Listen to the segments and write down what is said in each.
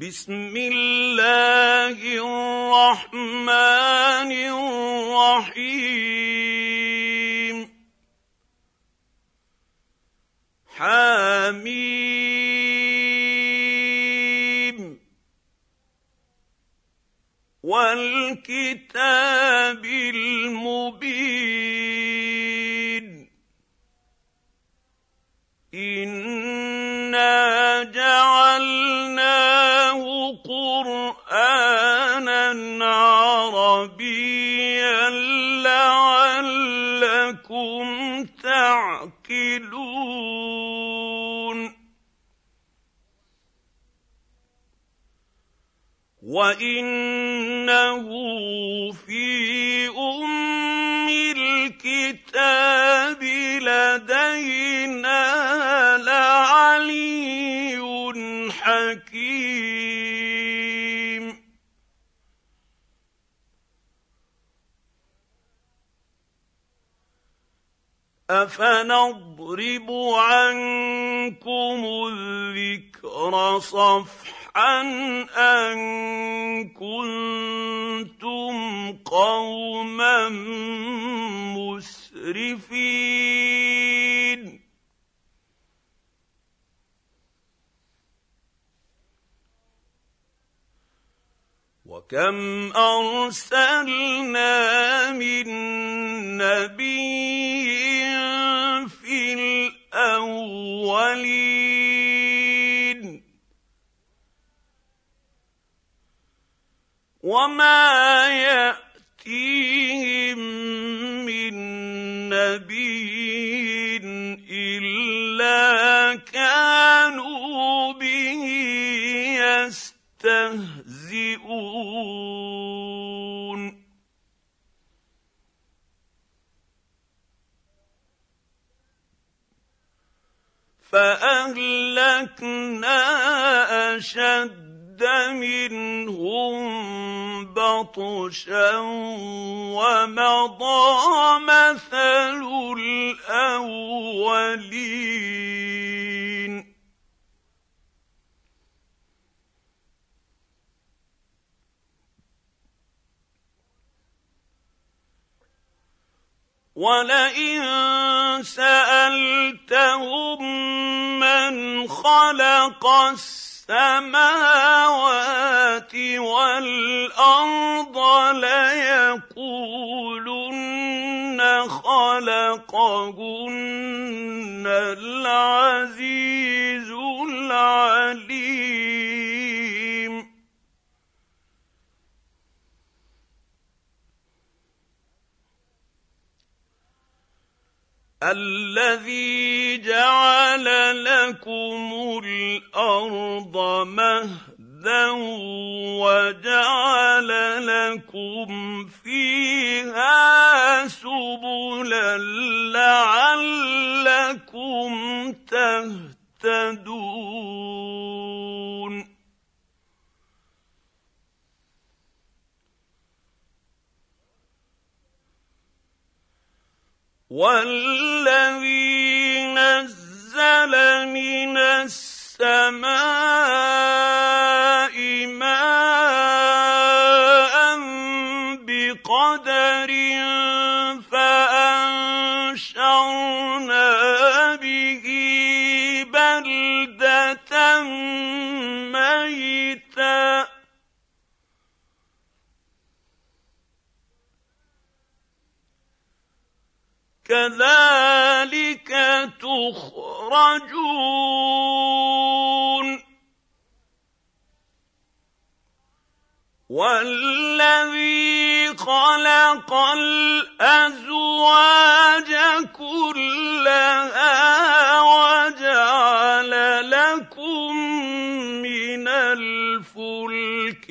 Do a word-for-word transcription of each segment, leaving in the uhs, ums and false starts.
بسم الله الرحمن الرحيم حميم والكتاب المبين إنا جعلناه قرآنا عربيا لعلكم تعقلون وإنه في أم الكتاب لدينا لعلي حكيم أفنضرب عنكم الذكر صفحا أن كنتم قوما مسرفين وكم أرسلنا من نبي في الأولين وما يأتيهم من نبي إلا كانوا به يستهزئون فأهلكنا أشد منهم بطشا ومضى مثل الأولين ولئن سألتهم من خلق السماوات والأرض ليقولن خلقهن العزيز العليم الذي جعل لكم الأرض مهدا وجعل لكم فيها سبلا لعلكم تهتدون والذي نزل من السماء ماء بقدر فأنشرنا به بلدة ميتا كذلك تخرجون والذي خلق الأزواج كلها وجعل لكم من الفلك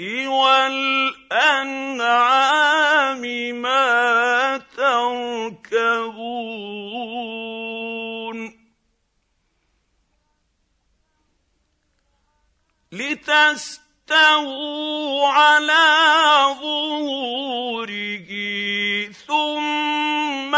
والأنعام ما تركبون لتستووا على ظهوره ثم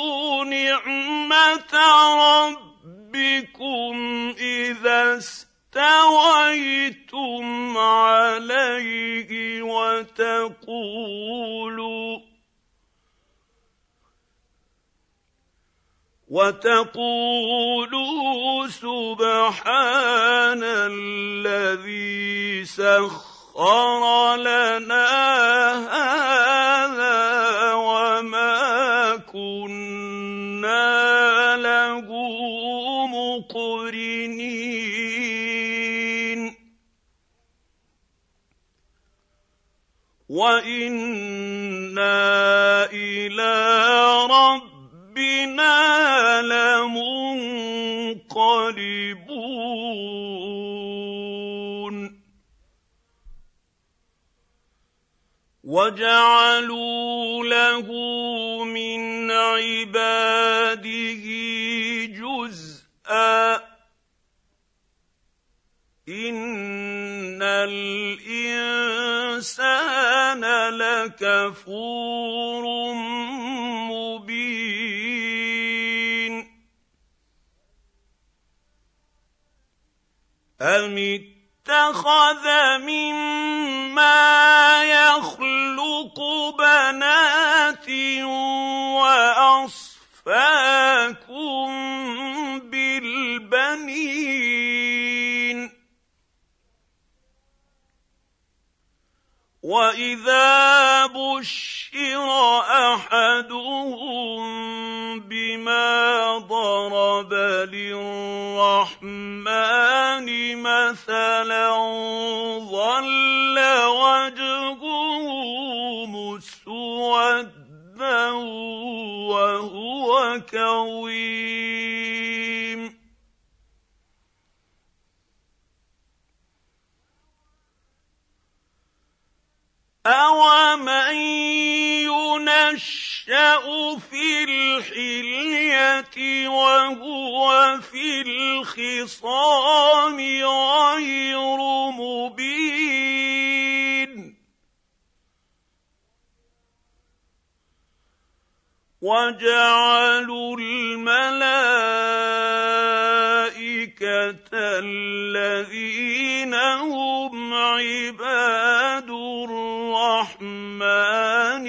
تذكروا نعمة ربكم إذا اسْتَوَيْتُمْ عَلَيْهِ وَتَقُولُوا وَتَقُولُوا سُبْحَانَ الَّذِي سَخَّرَ لَنَا هَٰذَا وَمَا كُنَّا لَهُ مُقْرِنِينَ وَإِنَّا إِلَىٰ رَبِّنَا لَمُنقَلِبُونَ وَجَعَلُوا لَهُ مِنْ عِبَادِهِ جُزْءًا ۚ إِنَّ الْإِنسَانَ لَكَفُورٌ مُّبِينٌ أَمِ اتَّخَذَ مِمَّا يَخْلُقُ بَنَاتٍ وَأَصْفَاكُم بِالْبَنِينَ وَإِذَا بُشِّرَ أَحَدُهُم بِمَا ضَرَبَ لِلرَّحْمَٰنِ مَثَلًا ظَلَّ وَجْهُهُ مُسْوَدًّا وَهُوَ كَظِيمٌ أَوَمَن يُنَشَّأُ فِي الْحِلْيَةِ وَهُوَ فِي الْخِصَامِ غَيْرُ مُبِينٍ وَجَعَلُوا الْمَلَائِكَةَ الَّذِينَ هُمْ عِبَادُ الرَّحْمَٰنِ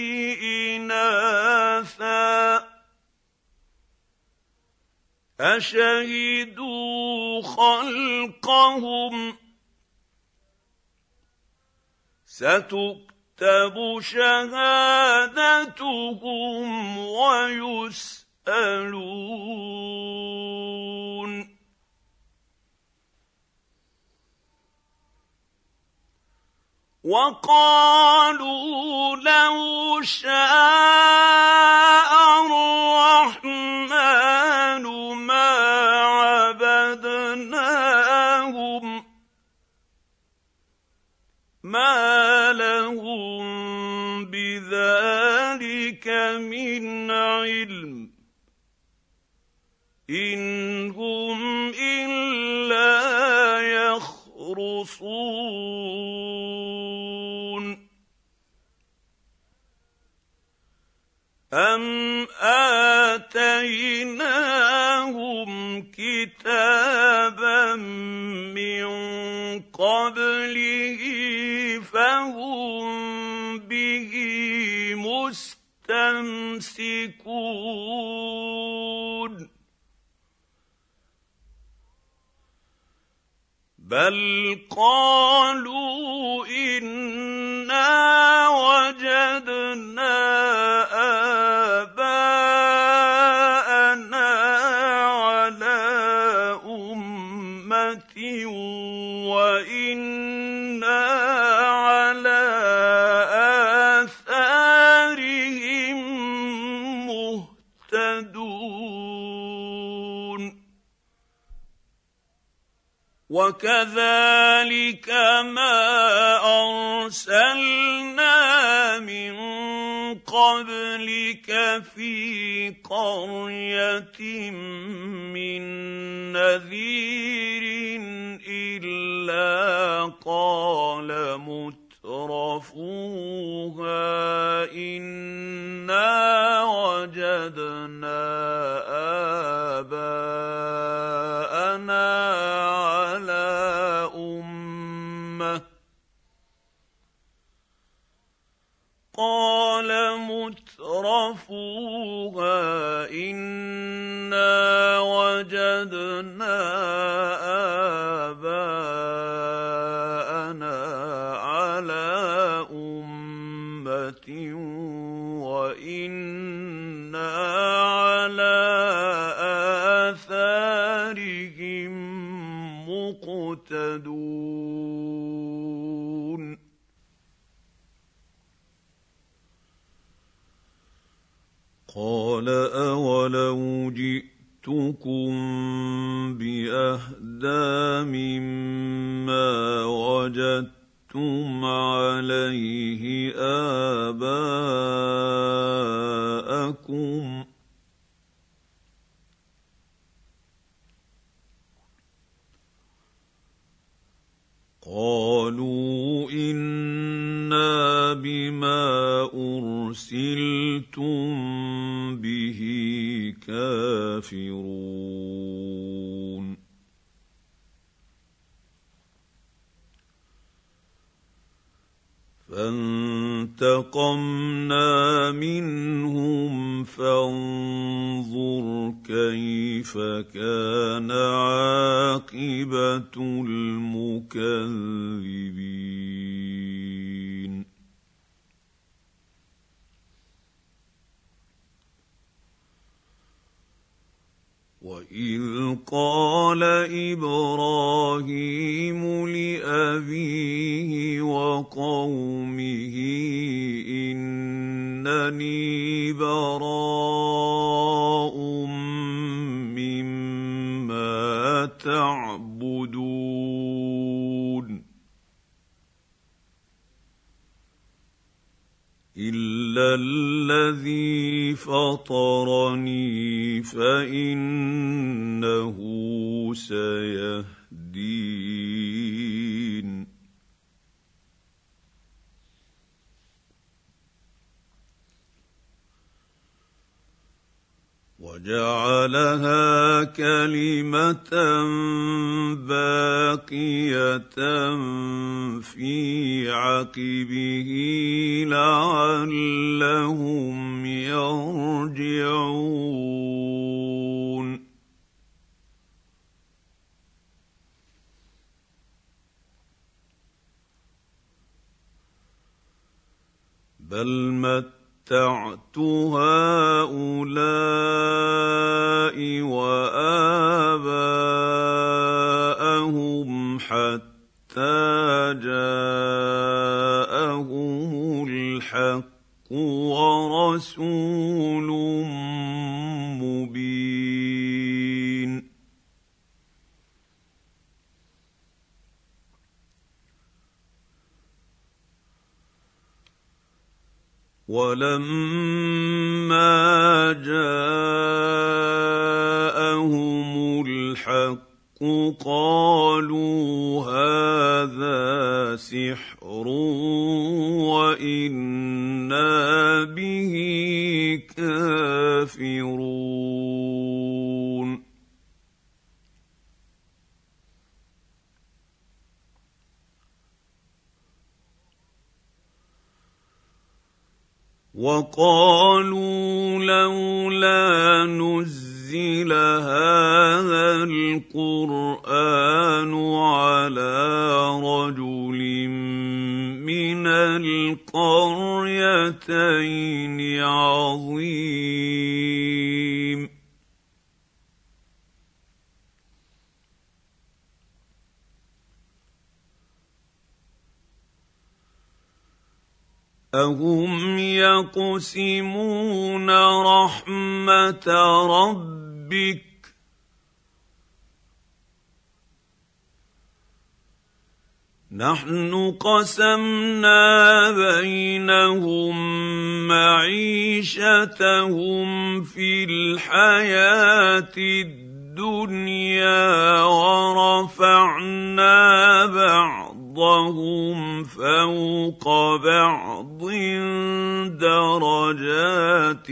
إِنَاثًا أَشَهِدُوا خَلْقَهُمْ ۚ سَتُكْتَبُ شَهَادَتُهُمْ وَيُسْأَلُونَ وَقَالُوا لَوْ شَاءَ الرَّحْمَٰنُ مَا عَبَدْنَاهُم ۗ مَّا لَهُم بِذَٰلِكَ مِنْ عِلْمٍ ۖ إِنْ هُمْ إِلَّا يَخْرُصُونَ أَمْ آتَيْنَاهُمْ كِتَابًا مِّن قَبْلِهِ فَهُم بِهِ مُسْتَمْسِكُونَ بَلْ قَالُوا إِنَّا وَجَدْنَا آبَاءَنَا عَلَىٰ أُمَّةٍ وَإِنَّا عَلَىٰ آثَارِهِم مُّهْتَدُونَ وَكَذَٰلِكَ مَا أَرْسَلْنَا مِن قَبْلِكَ فِي قَرْيَةٍ مِّن نَّذِيرٍ إِلَّا قَالَ مُتْرَفُوهَا إِنَّا وَجَدْنَا آبَاءَنَا عَلَىٰ وجدنا آباءنا على أمة وإنا على آثارهم مقتدون قال أولو جئتكم بأهدى مما وجدتم عليه آباءكم قالوا إنا بما أرسلتم به كافرون فانتقمنا منهم فانظر كيف كان عاقبة المكذبين وإذ قال إبراهيم لأبيه وقومه إنني براء مما تعبدون إلا الذي فطرني فإنه سيهدين وجعلها كلمة باقية في عقبه لعلهم يرجعون بل متعت هؤلاء وآباءهم حتى جاءهم الحق ورسول مبين ولما جاءهم الحق قالوا هذا سحر وإنا به كافرون وقالوا لولا نزل هذا القرآن على رجل من القريتين عظيم أهم يقسمون رحمة ربك نحن قسمنا بينهم معيشتهم في الحياة الدنيا ورفعنا بعضهم فوق بعض درجات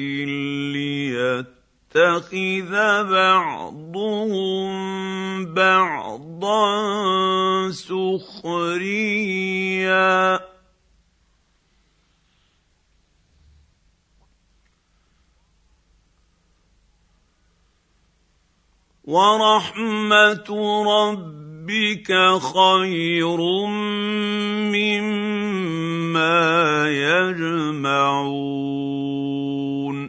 ليتخذ بعضهم بعضا سخريا ورحمه ربك خير مما يجمعون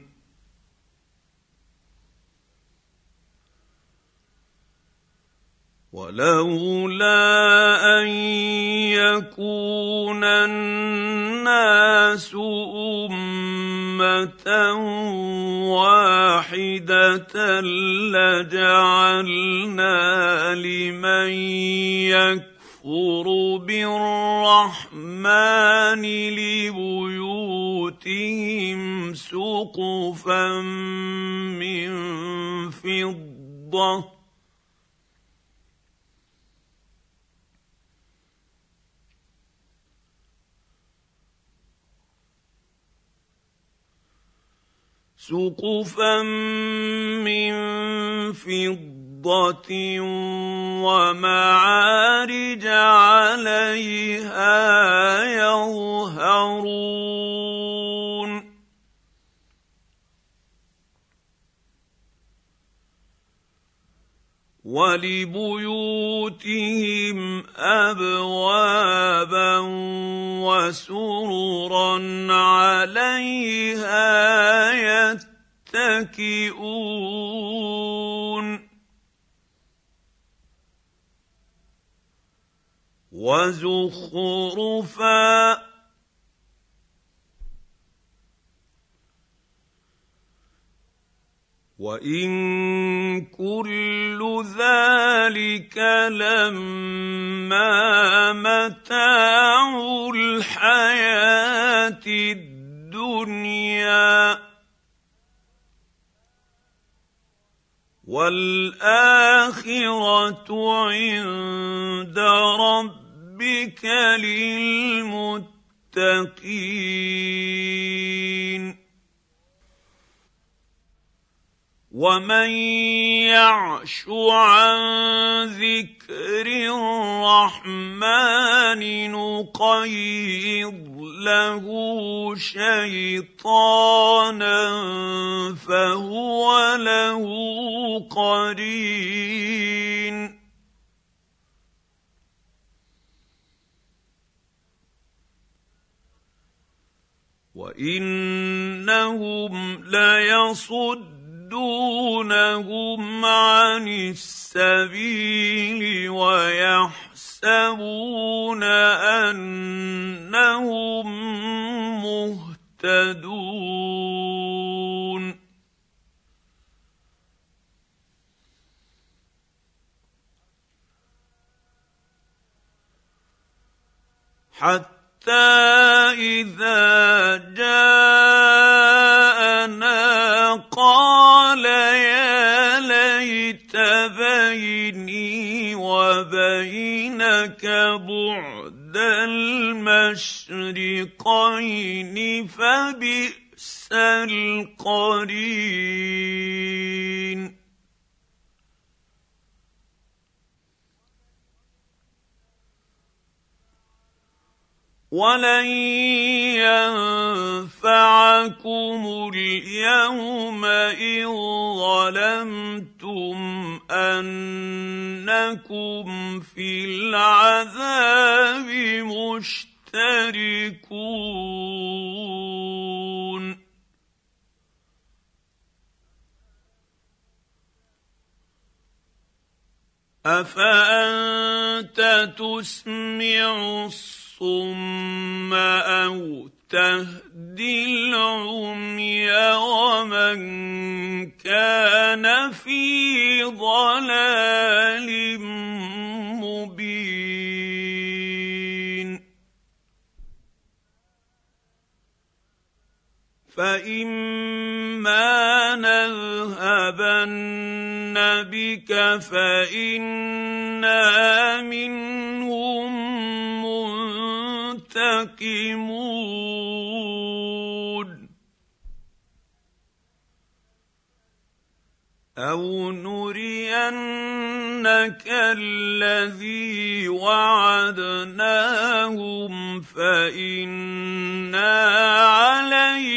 ولولا ان يكون الناس امه واحده لجعلنا لمن يكفر بالرحمن لبيوتهم سقفا من فضه سقفا من فضة ومعارج عليها يظهرون ولبيوتهم أبوابا وسررا عليها يتكئون وزخرفا وان كل ذلك لما متاع الحياه الدنيا والآخرة عند ربك للمتقين ومن يعش عن ذكر الرحمن نقيض له شيطانا فهو له قرين وإنهم ليصدون يصدونهم عن السبيل ويحسبون أنهم مهتدون حتى إذا جاءنا قال يا ليت بيني وبينك بعد المشرقين فبئس القرين ولن ينفعكم اليوم إذ ظلمتم أنكم في العذاب مشتركون أفأنت تسمع الصم أو تهدي العمي ومن كان في ضلال مبين فإما نذهبن بك فإنا منهم منتقمون أو نرينك الذي وعدناهم فإنا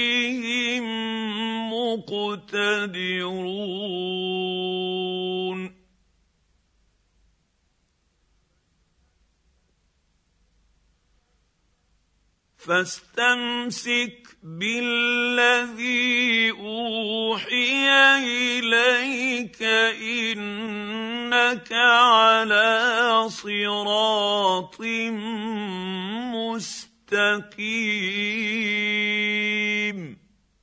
عليهم مقتدرون فاستمسك بالذي اوحي اليك انك على صراط مستقيم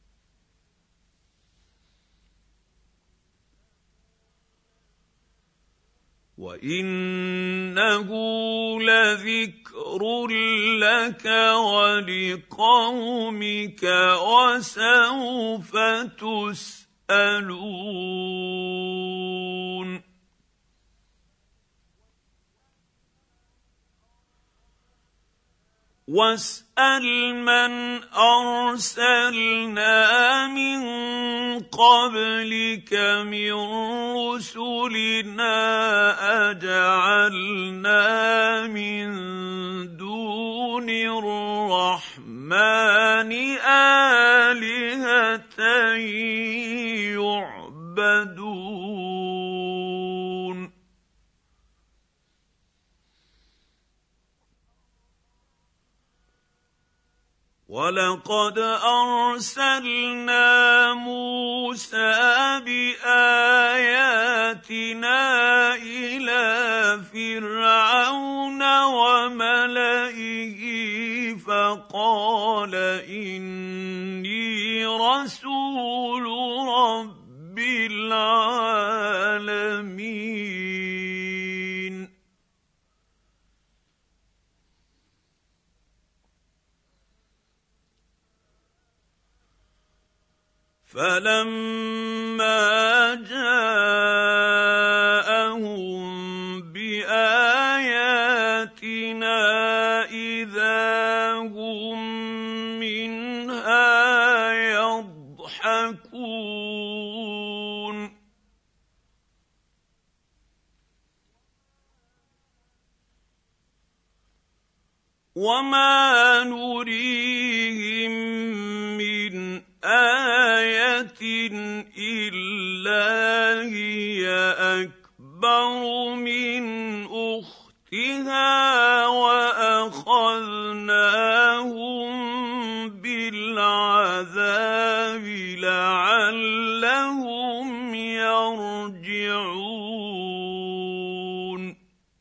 وانه لذكر لك ولقومك وسوف تسالون واسال من ارسلنا من قبلك من رسلنا اجعلنا من دون الرحمن آلهة يعبدون ولقد أرسلنا موسى بآياتنا إلى فرعون وملئه فقال إني رسول رب العالمين فلما جاءهم بآياتنا إذا هم منها يضحكون وما نريهم من آية إلا هي أكبر من أختها وأخذناهم بالعذاب لعلهم يرجعون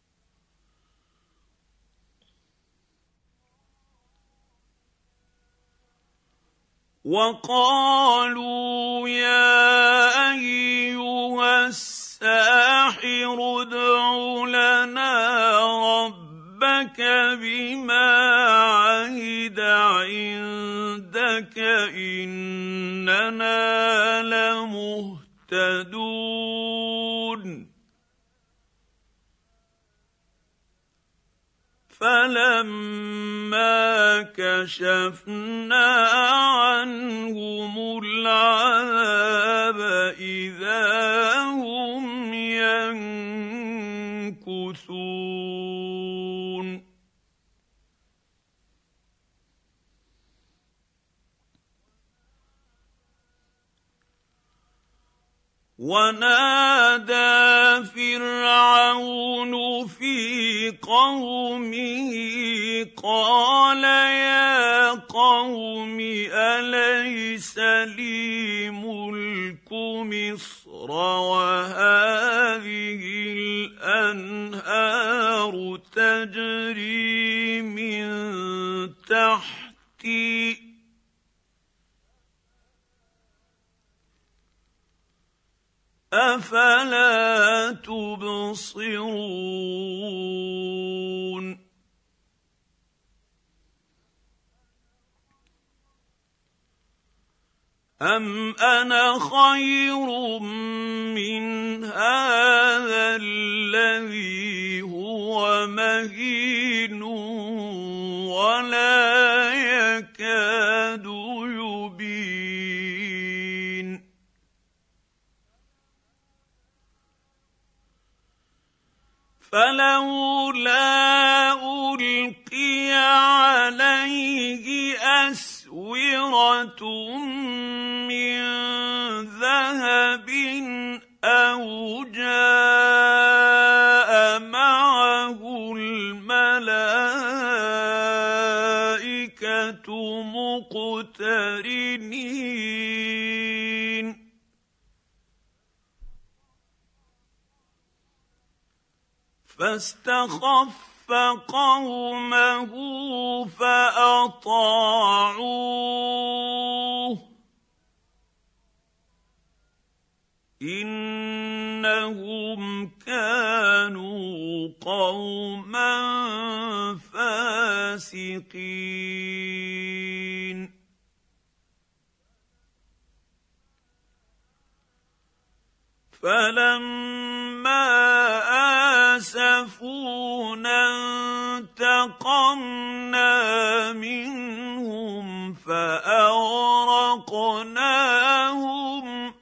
وقالوا يا أيها الساحر ادع لنا ربك بما عهد عندك إننا لمهتدون فلما كشفنا عنهم العذاب إذا هم ينكثون ونادى فرعون في قومه قال يا قوم أليس لي ملك مصر وهذه الأنهار تجري من تحتي أفلا تبصرون أم أنا خير من هذا الذي هو مهين ولا يكاد يبين فلولا ألقي عليه أسورة من ذهب أو جاء معه الملائكة فاستخف قومه فأطاعوه إنهم كانوا قوما فاسقين فلما آسفونا انتقمنا منهم فأغرقناهم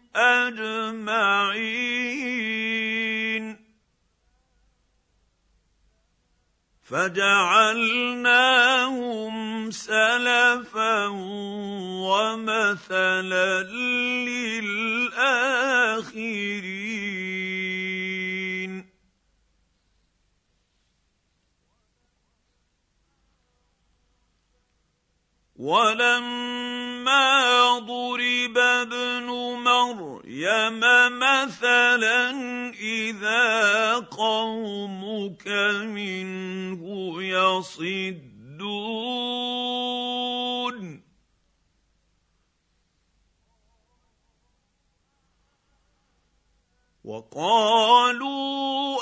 أجمعين فجعلناهم سلفا ومثلا للآخرين ولما ضرب ابن مريم مثلا إذا قومك منه يصدون وقالوا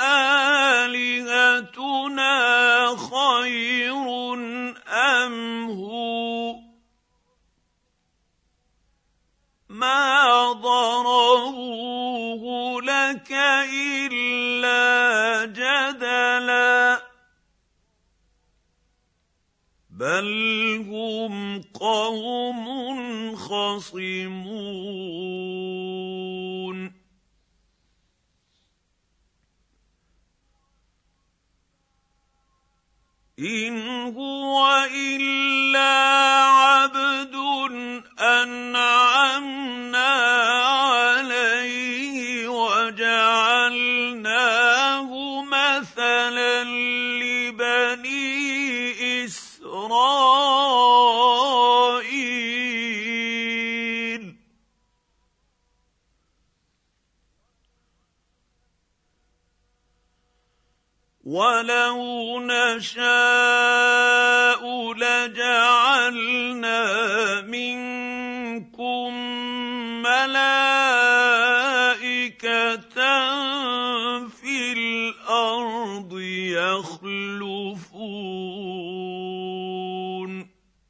أآلهتنا خير أم هو ما ضربوه لك إلا جدلا بل هم قوم خصمون إن هو إلا عبد أنعمنا عليه وجعلناه مثلا لبني إسرائيل ولو نشاء لجعلنا منكم ملائكة في الأرض يخلفون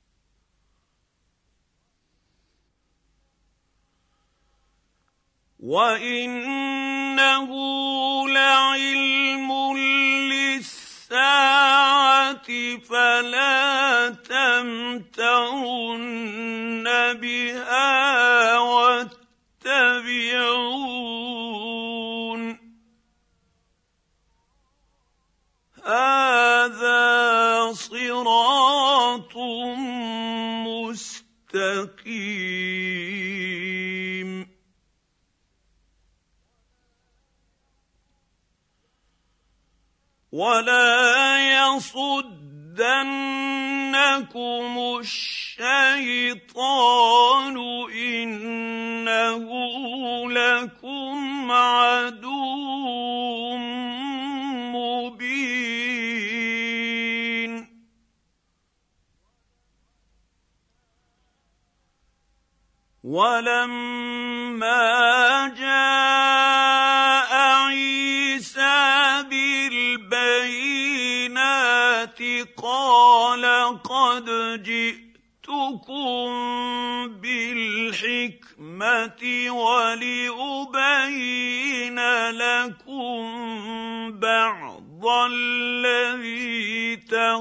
وإنه لعلم للساعة فلا تمترن بها واتبعون هذا صراط مستقيم ولا يصدنكم الشيطان إنه لكم عدو مبين ولما جاء عيسى بالبينات قال قد جئتكم بالحكمة ولأبين لكم بعض الذي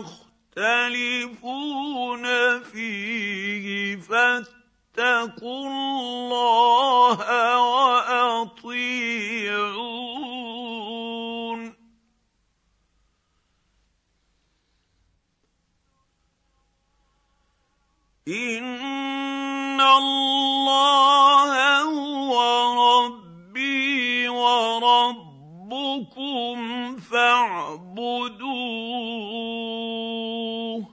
تختلفون فيه فاتقوا الله وأطيعون إن الله هو ربي وربكم فاعبدوه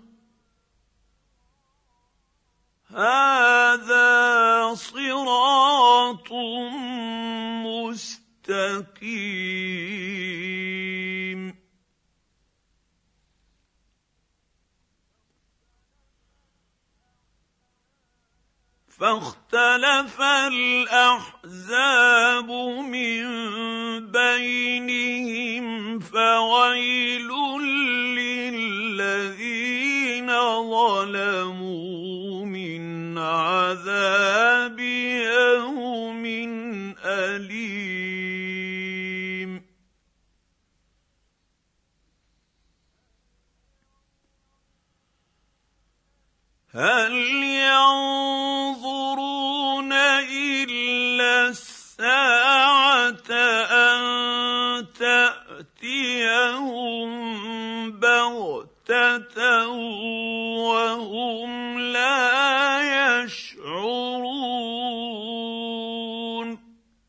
هذا صراط مستقيم فاختلف الأحزاب من بينهم فويل للذين ظلموا من عذاب يوم أليم. هل ينظرون إلا الساعة أن تأتيهم بغتة وهم لا يشعرون.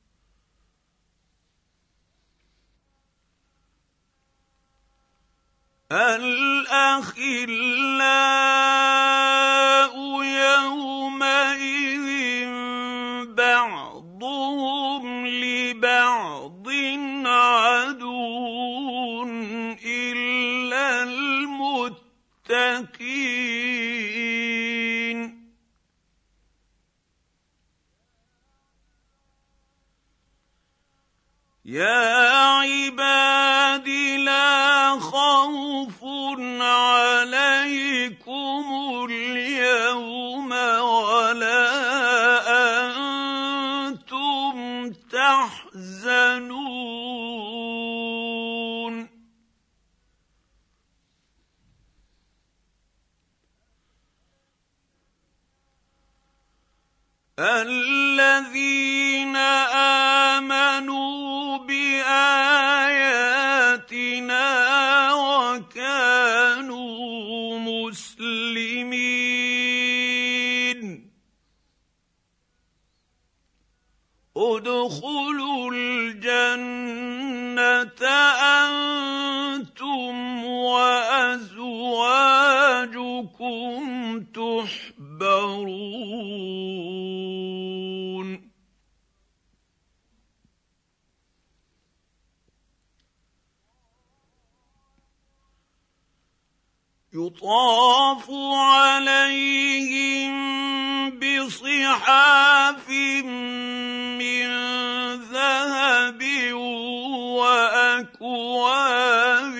الأخلاء يومئذ بعضهم لبعض عدو إلا المتقين. يا عباد لا خوف عليكم اليوم ولا أنتم تحزنون. الذين آمنوا بآياتنا وكانوا مسلمين ادخلوا الجنة أنتم وأزواجكم تحبرون. يطاف عليهم بصحاف من ذهب وأكواب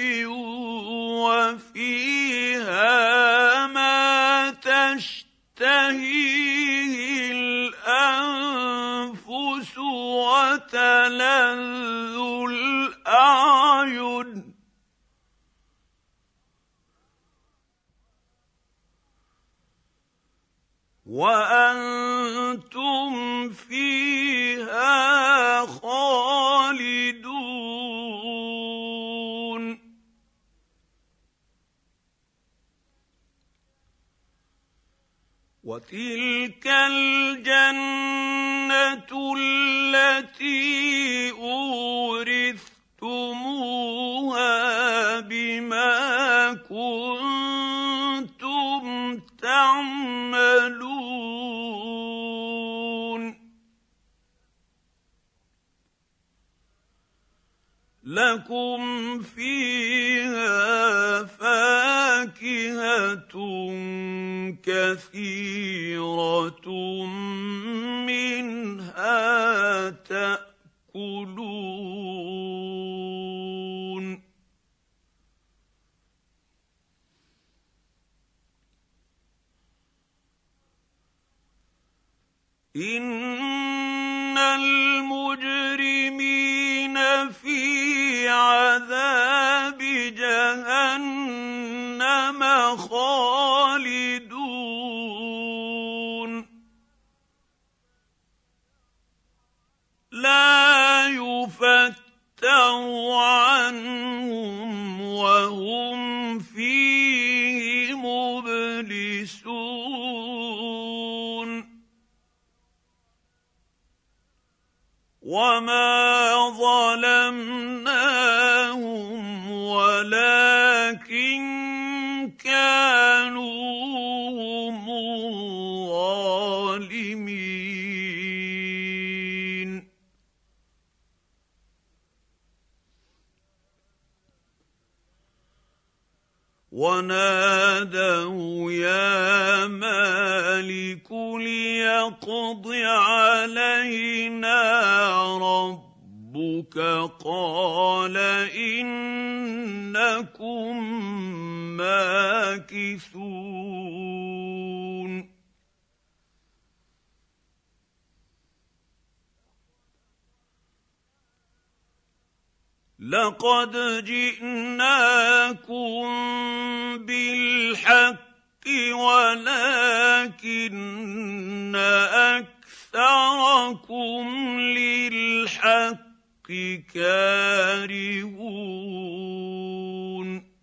وفيها ما تشتهيه الأنفس وتلذ الأعين. وأنتم فيها خالدون. وتلك الجنة التي أورثتموها بما كنتم تعملون. لكم فيها فاكهة كثيرة منها تأكلون. إن المجرمين في عذاب جهنم خالدون. لا يفتر عنهم وهم فيه مبلسون. وما ظلمناهم ولكن كانوا هم الظالمين. ونادوا يا مالك الملك ليقض علينا ربك قال إنكم ماكثون لقد جئناكم بالحق ولكن أكثركم للحق كارهون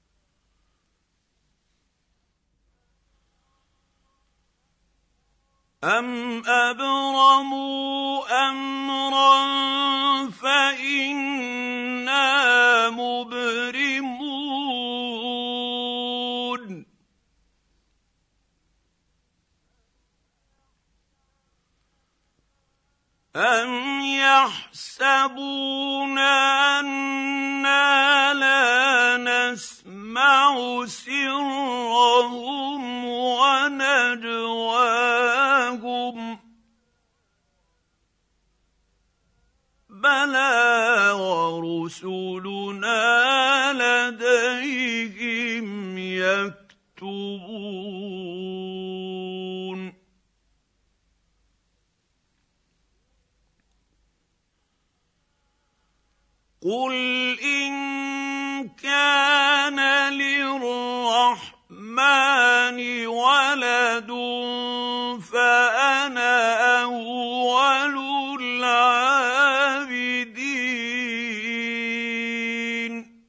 أم أبرموا أمرا فإنا مبرمون أم يحسبون أنا لا نسمع سرهم ونجواهم بلى ورسلنا لديهم يكتبون قل إن كان للرحمن ولد فأنا أول العابدين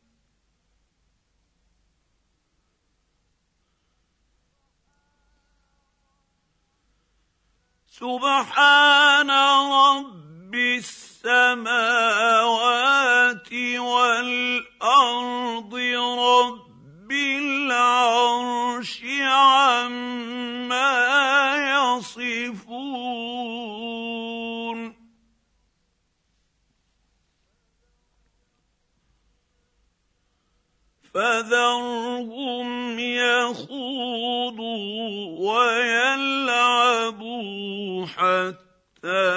سبحان رب السماوات والأرض رب العرش عما يصفون فذرهم يخوضوا ويلعبوا حتى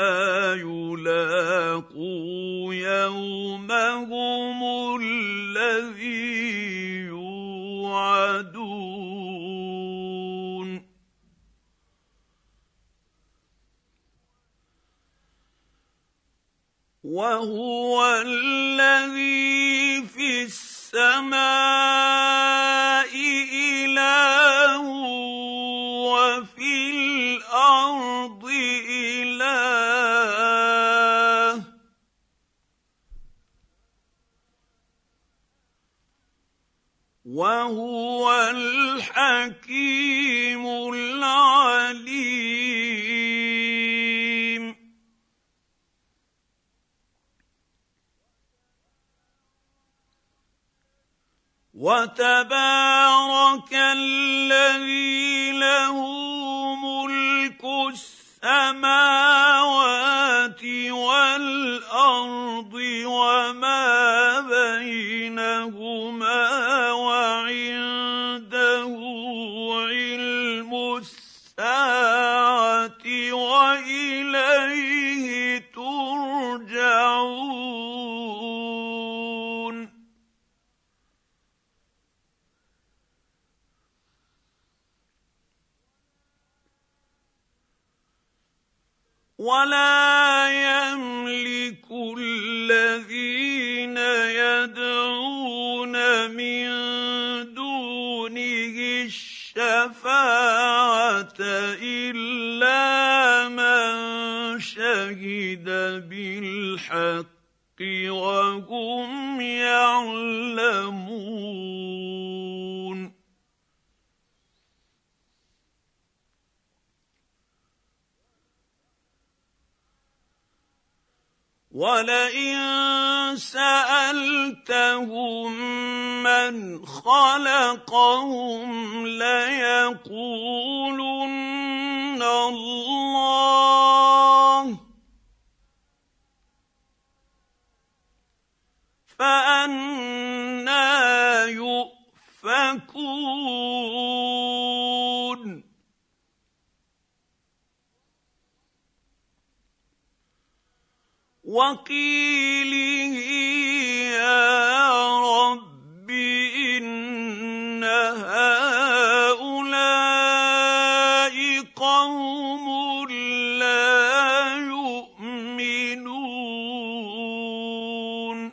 يلاقوا يومهم الذي يوعدون وهو الذي في السماء إله وفي الأرض إله وهو الحكيم العليم وتبارك الذي له ملك السماوات والأرض وما بينهما وعنده علم الساعة وإليه ترجعون ولا يملك الذين يدعون من دونه الشفاعة إلا من شهد بالحق وهم يعلمون ولئن سألتهم من خلقهم ليقولن الله فأنى يؤفكون وقيله يا رب إن هؤلاء قوم لا يؤمنون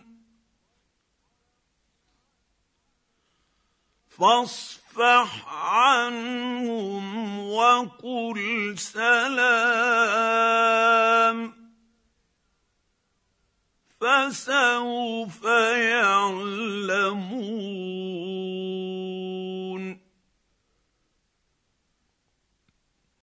فاصفح عنهم وقل سلام فسوف يعلمون